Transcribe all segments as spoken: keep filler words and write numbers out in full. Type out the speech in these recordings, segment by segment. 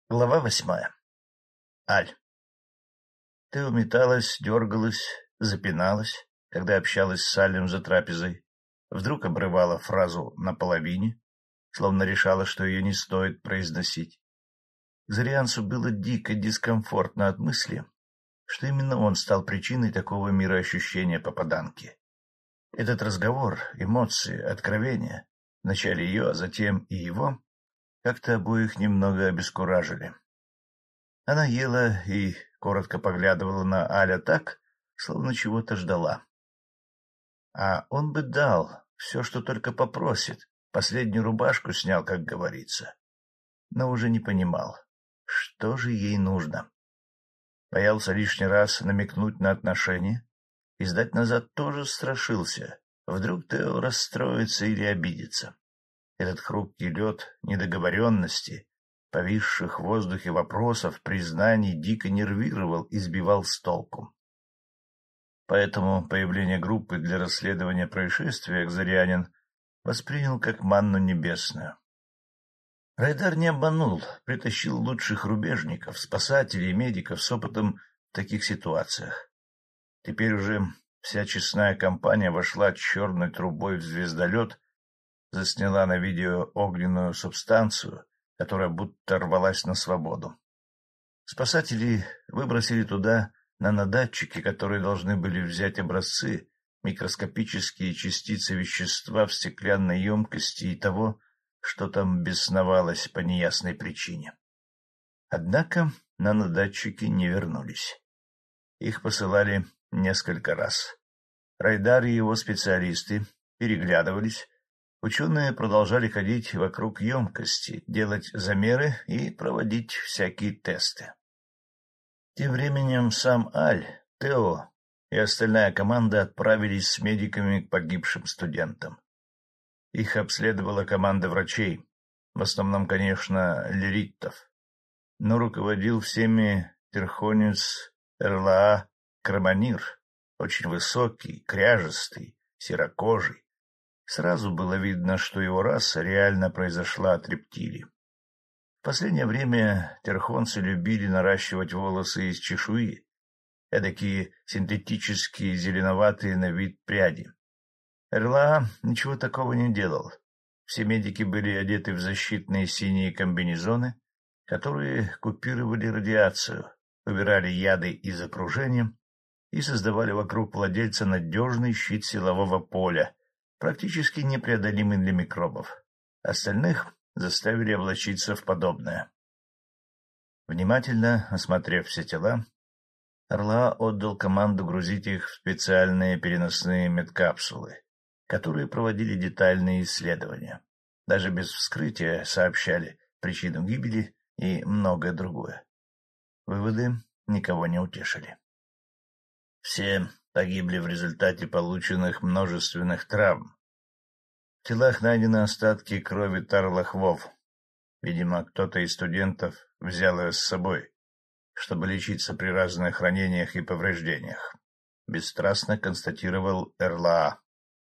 Глава восьмая. Аль. Ты уметалась, дергалась, запиналась, когда общалась с Алем за трапезой. Вдруг обрывала фразу наполовине, словно решала, что ее не стоит произносить. Зарианцу было дико дискомфортно от мысли, что именно он стал причиной такого мироощущения попаданки. Этот разговор, эмоции, откровения, вначале ее, а затем и его, как-то обоих немного обескуражили. Она ела и коротко поглядывала на Аля так, словно чего-то ждала. А он бы дал все, что только попросит, последнюю рубашку снял, как говорится, но уже не понимал, что же ей нужно. Боялся лишний раз намекнуть на отношения, и сдать назад тоже страшился. Вдруг Тео расстроится или обидится. Этот хрупкий лед недоговоренности, повисших в воздухе вопросов, признаний дико нервировал и сбивал с толку. Поэтому появление группы для расследования происшествия Кзарианин воспринял как манну небесную. Райдар не обманул, притащил лучших рубежников, спасателей и медиков с опытом в таких ситуациях. Теперь уже вся честная компания вошла черной трубой в звездолет, засняла на видео огненную субстанцию, которая будто рвалась на свободу. Спасатели выбросили туда нанодатчики, которые должны были взять образцы, микроскопические частицы вещества в стеклянной емкости и того, что там бесновалось по неясной причине. Однако нанодатчики не вернулись. Их посылали несколько раз. Райдар и его специалисты переглядывались. Ученые продолжали ходить вокруг емкости, делать замеры и проводить всякие тесты. Тем временем сам Аль, Тео и остальная команда отправились с медиками к погибшим студентам. Их обследовала команда врачей, в основном, конечно, лириттов, но руководил всеми терхонец Эрлаа Краманир, очень высокий, кряжестый, серокожий. Сразу было видно, что его раса реально произошла от рептилий. В последнее время терхонцы любили наращивать волосы из чешуи, эдакие синтетические зеленоватые на вид пряди. Эрла ничего такого не делал. Все медики были одеты в защитные синие комбинезоны, которые купировали радиацию, убирали яды из окружения и создавали вокруг владельца надежный щит силового поля, практически непреодолимый для микробов. Остальных заставили облачиться в подобное. Внимательно осмотрев все тела, Орла отдал команду грузить их в специальные переносные медкапсулы, которые проводили детальные исследования. Даже без вскрытия сообщали причину гибели и многое другое. Выводы никого не утешили. Все погибли в результате полученных множественных травм. В телах найдены остатки крови тарлахвов. Видимо, кто-то из студентов взял ее с собой, чтобы лечиться при разных ранениях и повреждениях. Бесстрастно констатировал Эрлаа.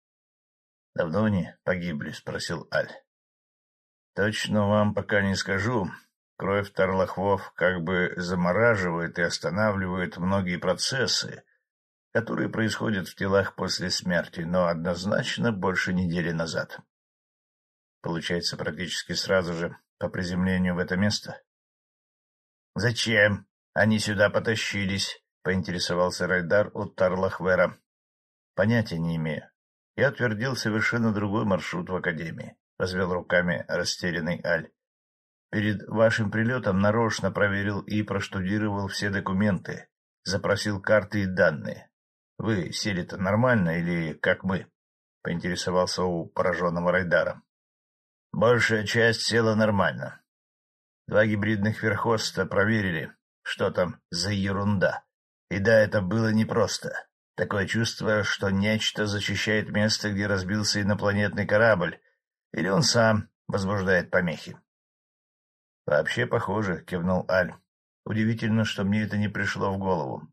— Давно они погибли? — спросил Аль. — Точно вам пока не скажу. Кровь тарлахвов как бы замораживает и останавливает многие процессы, которые происходят в телах после смерти, но однозначно больше недели назад. Получается, практически сразу же по приземлению в это место. — Зачем они сюда потащились? — поинтересовался Райдар у Тарлахвера. — Понятия не имею. Я утвердил совершенно другой маршрут в академии, — развел руками растерянный Аль. Перед вашим прилетом нарочно проверил и проштудировал все документы, запросил карты и данные. Вы сели-то нормально или как мы? — поинтересовался у пораженного Райдара. — Большая часть села нормально. Два гибридных верхоста проверили, что там за ерунда. И да, это было непросто. Такое чувство, что нечто защищает место, где разбился инопланетный корабль, или он сам возбуждает помехи. — Вообще похоже, — кивнул Аль. — Удивительно, что мне это не пришло в голову.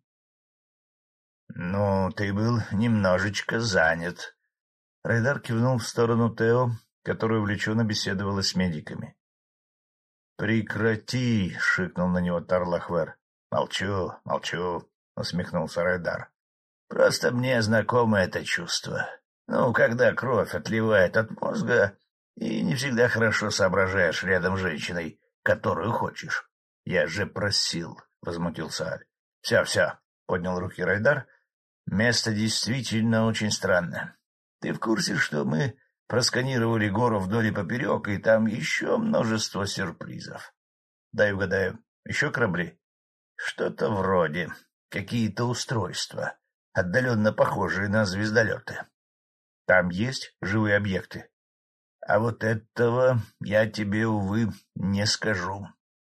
— Ну, ты был немножечко занят. Райдар кивнул в сторону Тео, которая увлеченно беседовала с медиками. — Прекрати! — шикнул на него Тарлахвер. — Молчу, молчу, — усмехнулся Райдар. — Просто мне знакомо это чувство. Ну, когда кровь отливает от мозга, и не всегда хорошо соображаешь рядом с женщиной, которую хочешь. — Я же просил, — возмутился Аль. — Все, все, — поднял руки Райдар. — Место действительно очень странное. Ты в курсе, что мы просканировали гору вдоль и поперек, и там еще множество сюрпризов? Дай угадаю, еще корабли? Что-то вроде. Какие-то устройства, отдаленно похожие на звездолеты. Там есть живые объекты? А вот этого я тебе, увы, не скажу.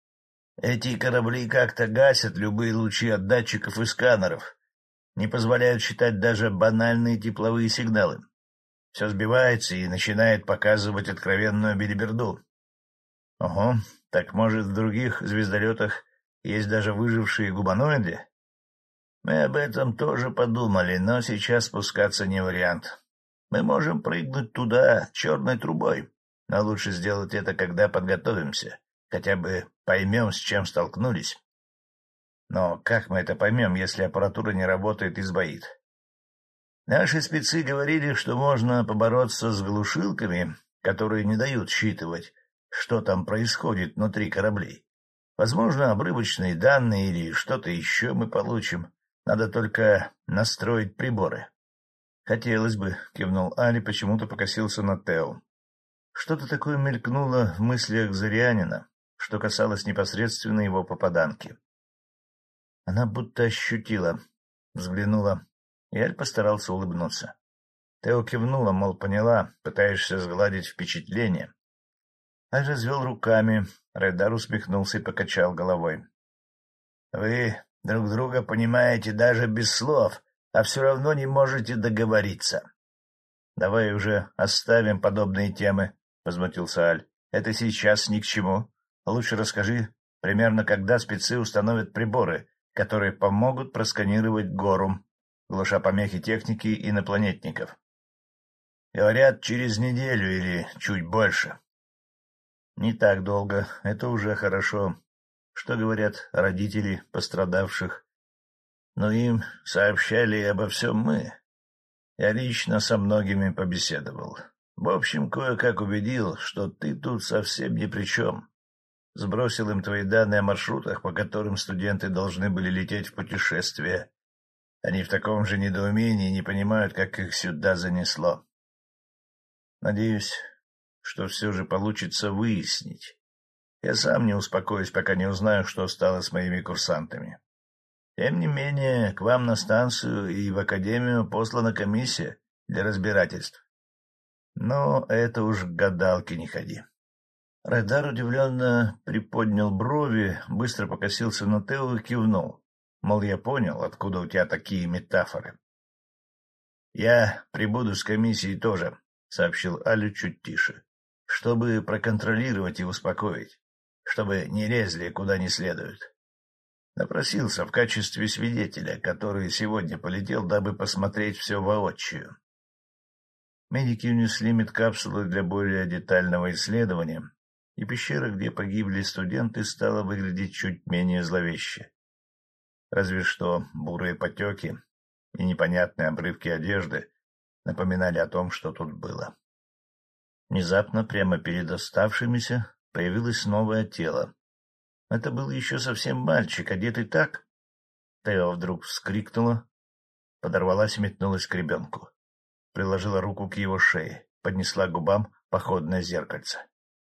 Эти корабли как-то гасят любые лучи от датчиков и сканеров, не позволяют считать даже банальные тепловые сигналы. Все сбивается и начинает показывать откровенную белиберду. Ого, так может, в других звездолетах есть даже выжившие гуманоиды? Мы об этом тоже подумали, но сейчас спускаться не вариант. Мы можем прыгнуть туда черной трубой, но лучше сделать это, когда подготовимся, хотя бы поймем, с чем столкнулись. Но как мы это поймем, если аппаратура не работает и сбоит? Наши спецы говорили, что можно побороться с глушилками, которые не дают считывать, что там происходит внутри кораблей. Возможно, обрывочные данные или что-то еще мы получим. Надо только настроить приборы. — Хотелось бы, — кивнул Али, почему-то покосился на Тео. Что-то такое мелькнуло в мыслях Зырянина, что касалось непосредственно его попаданки. Она будто ощутила, взглянула, и Аль постарался улыбнуться. Тео кивнула, мол, поняла, пытаешься сгладить впечатление. Аль развел руками, Райдар усмехнулся и покачал головой. — Вы друг друга понимаете даже без слов, а все равно не можете договориться. — Давай уже оставим подобные темы, — возмутился Аль. — Это сейчас ни к чему. Лучше расскажи, примерно когда спецы установят приборы, которые помогут просканировать гору, глуша помехи техники инопланетников. Говорят, через неделю или чуть больше. Не так долго, это уже хорошо. Что говорят родители пострадавших? Но им сообщали обо всем мы. Я лично со многими побеседовал. В общем, кое-как убедил, что ты тут совсем ни при чем. Сбросил им твои данные о маршрутах, по которым студенты должны были лететь в путешествие. Они в таком же недоумении не понимают, как их сюда занесло. Надеюсь, что все же получится выяснить. Я сам не успокоюсь, пока не узнаю, что стало с моими курсантами. Тем не менее, к вам на станцию и в академию послана комиссия для разбирательств. Но это уж к гадалке не ходи. Райдар удивленно приподнял брови, быстро покосился на Тео и кивнул. Мол, я понял, откуда у тебя такие метафоры. — Я прибуду с комиссией тоже, — сообщил Алю чуть тише, — чтобы проконтролировать и успокоить, чтобы не лезли куда не следует. Напросился в качестве свидетеля, который сегодня полетел, дабы посмотреть все воочию. Медики унесли медкапсулы для более детального исследования, и пещера, где погибли студенты, стала выглядеть чуть менее зловеще. Разве что бурые потеки и непонятные обрывки одежды напоминали о том, что тут было. Внезапно, прямо перед оставшимися, появилось новое тело. Это был еще совсем мальчик, одетый так. Тео вдруг вскрикнула, подорвалась и метнулась к ребенку. Приложила руку к его шее, поднесла к губам походное зеркальце.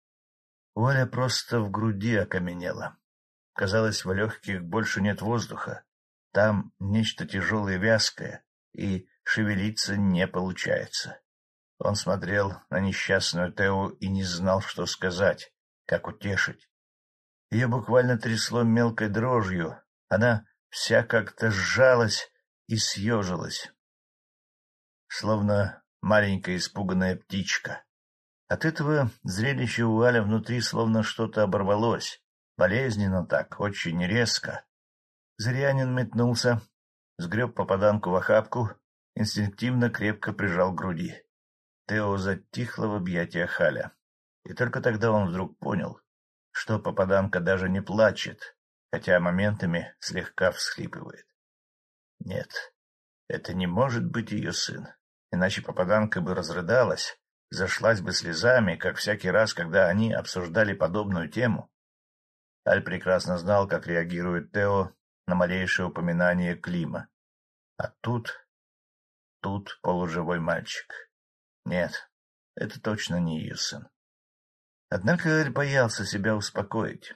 Оля просто в груди окаменела. Казалось, в легких больше нет воздуха. Там нечто тяжелое и вязкое, и шевелиться не получается. Он смотрел на несчастную Тео и не знал, что сказать, как утешить. Ее буквально трясло мелкой дрожью. Она вся как-то сжалась и съежилась, словно маленькая испуганная птичка. От этого зрелища у Аля внутри словно что-то оборвалось, болезненно так, очень резко. Зырянин метнулся, сгреб попаданку в охапку, инстинктивно крепко прижал к груди. Тео затихло в объятиях Аля. И только тогда он вдруг понял, что попаданка даже не плачет, хотя моментами слегка всхлипывает. Нет, это не может быть ее сын, иначе попаданка бы разрыдалась, зашлась бы слезами, как всякий раз, когда они обсуждали подобную тему. Аль прекрасно знал, как реагирует Тео на малейшее упоминание Клима. А тут... тут полуживой мальчик. Нет, это точно не ее сын. Однако Эль боялся себя успокоить.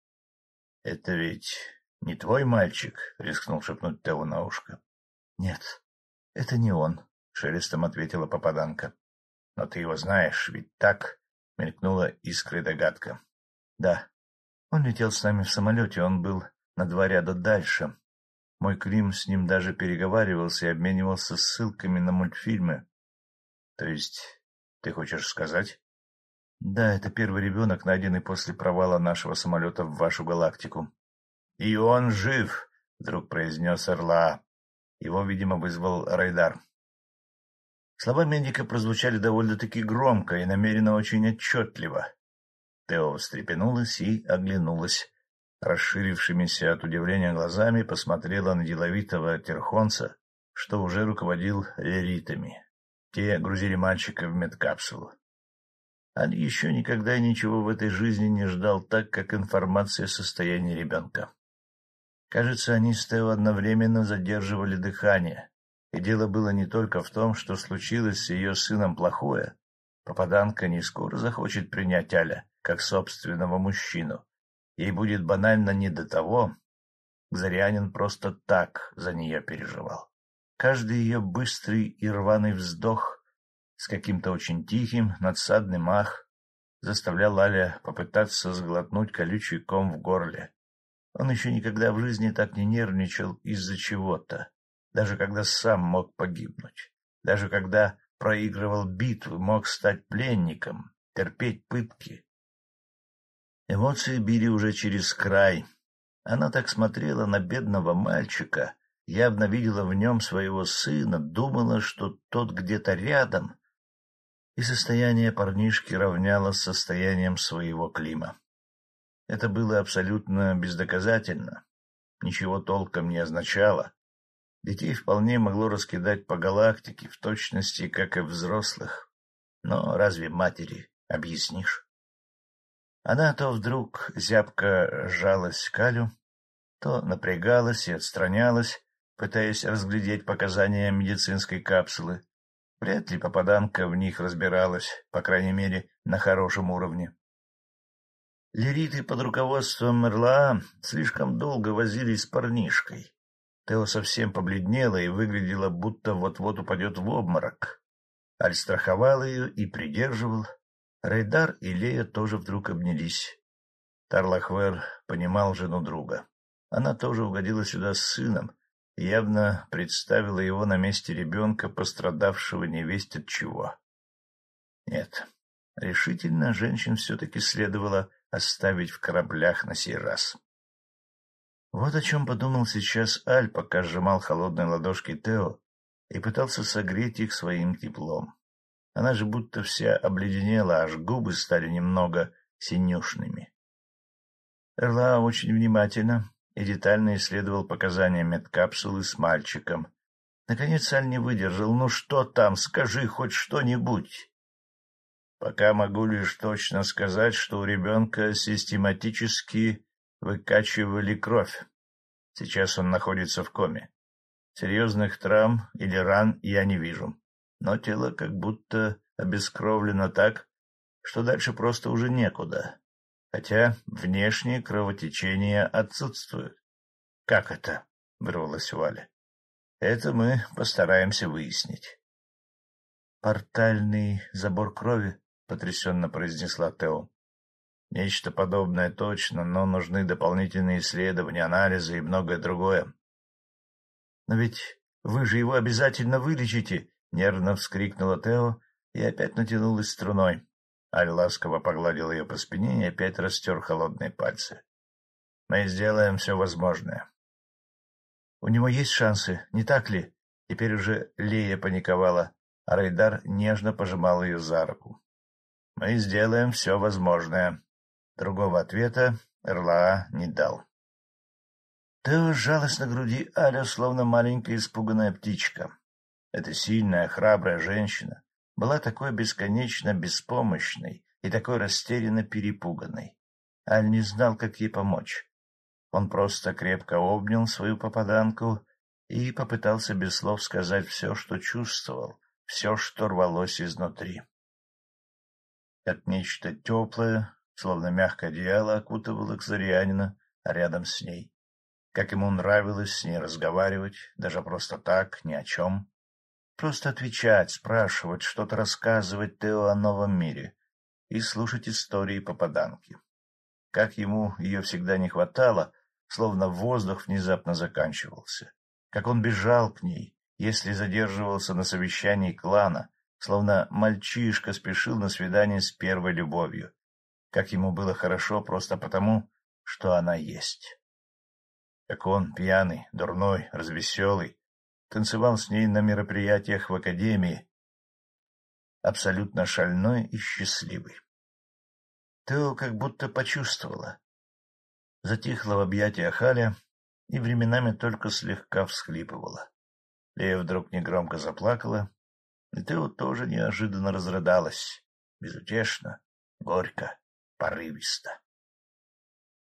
— Это ведь не твой мальчик? — рискнул шепнуть Тео на ушко. — Нет, это не он, — шелестом ответила попаданка. — Но ты его знаешь, ведь так? — мелькнула искрой догадка. — Да, он летел с нами в самолете, он был на два ряда дальше. Мой Клим с ним даже переговаривался и обменивался ссылками на мультфильмы. — То есть ты хочешь сказать? — Да, это первый ребенок, найденный после провала нашего самолета в вашу галактику. — И он жив, — вдруг произнес Эрла. Его, видимо, вызвал Райдар. Слова медика прозвучали довольно-таки громко и намеренно очень отчетливо. Тео встрепенулась и оглянулась. Расширившимися от удивления глазами посмотрела на деловитого терхонца, что уже руководил леритами. Те грузили мальчика в медкапсулу. Али еще никогда и ничего в этой жизни не ждал так, как информация о состоянии ребенка. Кажется, они с Тео одновременно задерживали дыхание, и дело было не только в том, что случилось с ее сыном плохое. Попаданка не скоро захочет принять Аля как собственного мужчину. Ей будет банально не до того. Зарянин просто так за нее переживал. Каждый ее быстрый и рваный вздох с каким-то очень тихим, надсадным ах заставлял Аля попытаться сглотнуть колючий ком в горле. Он еще никогда в жизни так не нервничал из-за чего-то, даже когда сам мог погибнуть, даже когда проигрывал битвы, мог стать пленником, терпеть пытки. Эмоции били уже через край. Она так смотрела на бедного мальчика, явно видела в нем своего сына, думала, что тот где-то рядом, и состояние парнишки равняло с состоянием своего Клима. Это было абсолютно бездоказательно, ничего толком не означало. Детей вполне могло раскидать по галактике, в точности, как и взрослых. Но разве матери объяснишь? Она то вдруг зябко сжалась к Алю, то напрягалась и отстранялась, пытаясь разглядеть показания медицинской капсулы. Вряд ли попаданка в них разбиралась, по крайней мере, на хорошем уровне. Лериты под руководством Эрла слишком долго возились с парнишкой. Тео совсем побледнела и выглядела, будто вот-вот упадет в обморок. Аль страховал ее и придерживал. Райдар и Лея тоже вдруг обнялись. Тарлахвер понимал жену друга. Она тоже угодила сюда с сыном и явно представила его на месте ребенка, пострадавшего невесть от чего. Нет, решительно женщин все-таки следовало оставить в кораблях на сей раз. Вот о чем подумал сейчас Аль, пока сжимал холодные ладошки Тео и пытался согреть их своим теплом. Она же будто вся обледенела, аж губы стали немного синюшными. Эрла очень внимательно и детально исследовал показания медкапсулы с мальчиком. Наконец Аль не выдержал. «Ну что там? Скажи хоть что-нибудь!» «Пока могу лишь точно сказать, что у ребенка систематически выкачивали кровь. Сейчас он находится в коме. Серьезных травм или ран я не вижу. Но тело как будто обескровлено так, что дальше просто уже некуда. Хотя внешние кровотечения отсутствуют». — Как это? — вырвалось у Али. — Это мы постараемся выяснить. — Портальный забор крови? — потрясенно произнесла Тео. — Нечто подобное точно, но нужны дополнительные исследования, анализы и многое другое. — Но ведь вы же его обязательно вылечите! — нервно вскрикнула Тео и опять натянулась струной. Аль ласково погладил ее по спине и опять растер холодные пальцы. — Мы сделаем все возможное. — У него есть шансы, не так ли? Теперь уже Лея паниковала, а Райдар нежно пожимал ее за руку. — Мы сделаем все возможное. Другого ответа эр эл а не дал. Тео сжалась на груди Алю, словно маленькая испуганная птичка. Эта сильная, храбрая женщина была такой бесконечно беспомощной и такой растерянно перепуганной. Аль не знал, как ей помочь. Он просто крепко обнял свою попаданку и попытался без слов сказать все, что чувствовал, все, что рвалось изнутри. Как нечто теплое, словно мягкое одеяло, окутывало Кзарианина, а рядом с ней. Как ему нравилось с ней разговаривать, даже просто так, ни о чем. Просто отвечать, спрашивать, что-то рассказывать Тео о новом мире и слушать истории попаданки. Как ему ее всегда не хватало, словно воздух внезапно заканчивался. Как он бежал к ней, если задерживался на совещании клана, словно мальчишка спешил на свидание с первой любовью. Как ему было хорошо просто потому, что она есть. Как он, пьяный, дурной, развеселый, танцевал с ней на мероприятиях в академии, абсолютно шальной и счастливый. Тео как будто почувствовала. Затихла в объятиях Аля и временами только слегка всхлипывала. Лея вдруг негромко заплакала, и Тео тоже неожиданно разрыдалась, безутешно, горько, порывисто.